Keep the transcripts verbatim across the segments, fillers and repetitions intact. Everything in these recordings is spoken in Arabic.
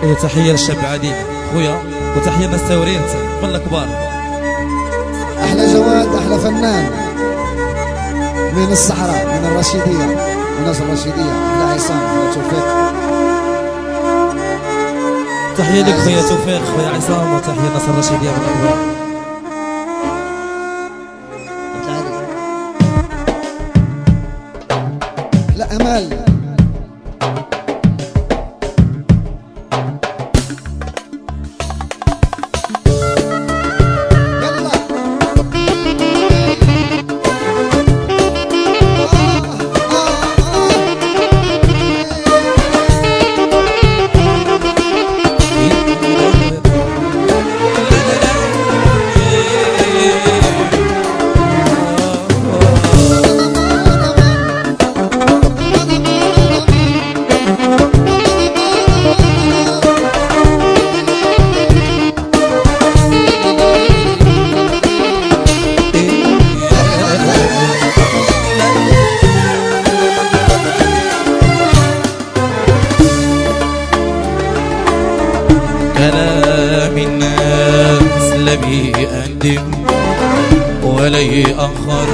تحية للشاب عديد خويا، وتحية للناس الثوريين من الكبار. أحلى جواد، أحلى فنان من الصحراء، من الرشيدية، من ناس الرشيدية، أحلى عصام، أحلى توفيق. تحية لك خويا توفيق، خويا عصام، وتحية لناس الرشيدية من الكبار. لا أمال كلام الناس لا بيقدم ولا يأخر،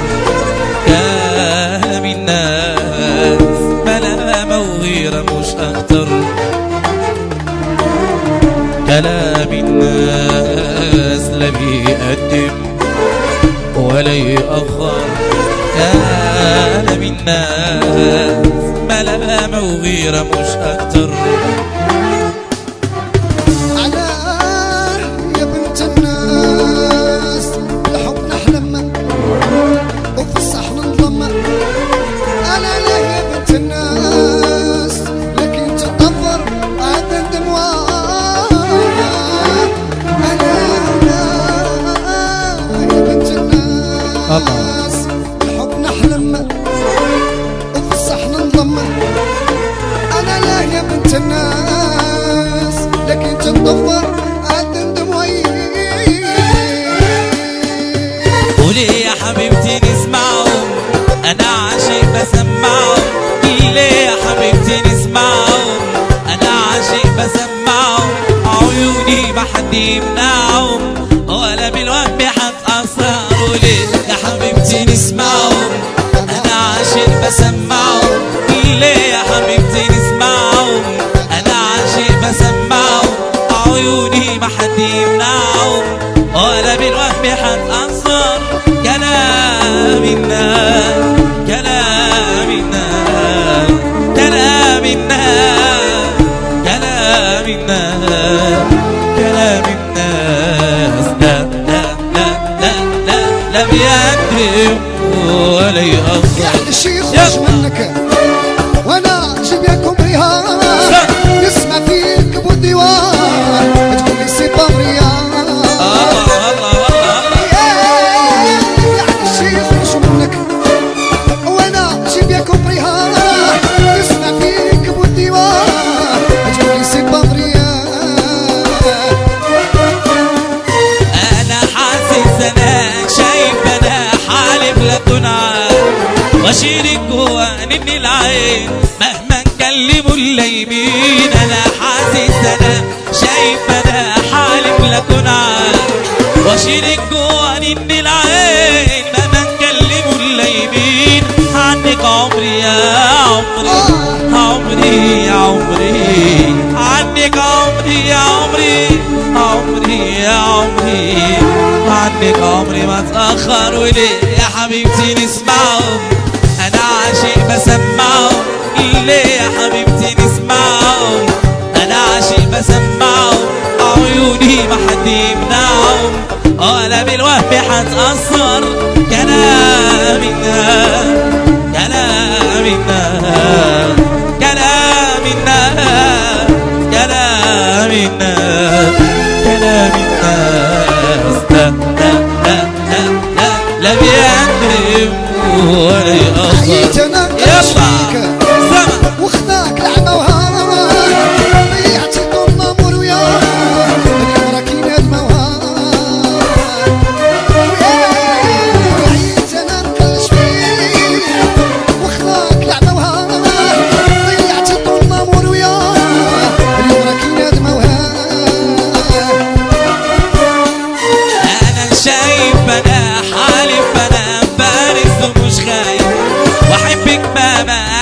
كلام الناس ملامة وغيرة مش أكتر، كلام الناس لا بيقدم ولا يأخر، كلام الناس ملامة وغيرة مش أكتر. الناس الحب نحلم وفصح ننضم، انا لا يا بنت الناس لكن تنظفر عالدمدم وي. قولي يا حبيبتي نسمعهم، انا عاشق بسمعهم، ليه يا حبيبتي نسمعهم، انا عاشق بسمعهم، عيوني ما حد يمنعهم ولا بالوهم حتأثر. ليه يا حبيبتي نسمعهم، انا عاشق بسمعهم، ليه يا حبيبتي نسمعهم، انا عاشق بسمعهم، عيوني ما حد يمنعهم ولا بالوهم حتأثر. كلام الناس، كلام الناس، كلام الناس، كلام الناس، كلام الناس لا لا لا لا لا لا بيقدم ولا يأخر. يعني الشيخ خرج منك وانا جبيكم ريهان نسمع فيك ابو الديوان تقول لي سي بامريان. الله الله الله يعني الشيخ خرج منك وانا جبيكم ريهان نسمع فيك ابو الديوان تقول لي سي بامريان. انا حاسس انا شايف انا حالف لكن واشيلك جوا نني العين مهما نكلموا اللايمين. انا حاسس انا شايف انا حالف لكن واشيلك جوا نني العين مهما نكلموا اللايمين. عنك عمري يا عمري، عمري يا عمري، عنك عمري يا عمري، عمري يا عمري، عنك عمري ما اتأخر. وليه يا حبيبتي نسمعهم، انا عاشق بسمعهم، ليه يا حبيبتي نسمعهم، انا عاشق بسمعهم، عيوني ما حد يمنعهم ولا بالوهم حتأثر. كلام الناس، كلام الناس، كلام الناس، كلام الناس، كلام الناس لا لا لا لا لا لا بيقدم ولا يأخر. حييتنا كشفيك وخذاك لعبة وهان ضيعتي طول الأمور وياك اليوم راكي نادمة وهان. حييتنا نكلش فيك وخذاك لعبة وهان ضيعتي طول الأمور وياك اليوم راكي نادمة وهان.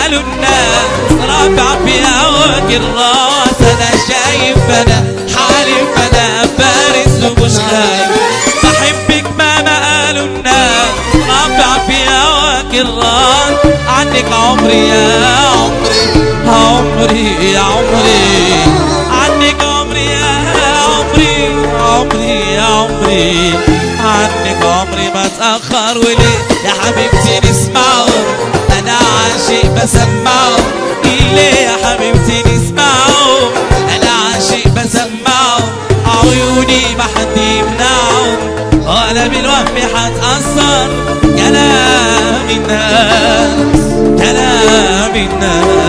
قالوا الناس رافع في هواك الراس. انا شايف انا حالف انا بارز ومش خايف بحبك مهما قالوا الناس رافع في هواك الراس. عنك عمري يا عمري عمري يا عمري عنك عمري يا عمري عمري يا عمري عنك عمري ما اتأخر. وليه يا حبيبتي نسمعه انا عاشق بسمعه. ليه يا حبيبتي نسمعه انا عاشق بسمعه. عيوني ما حد يمنعه ولا بالوهم حتأثر. كلام الناس كلام الناس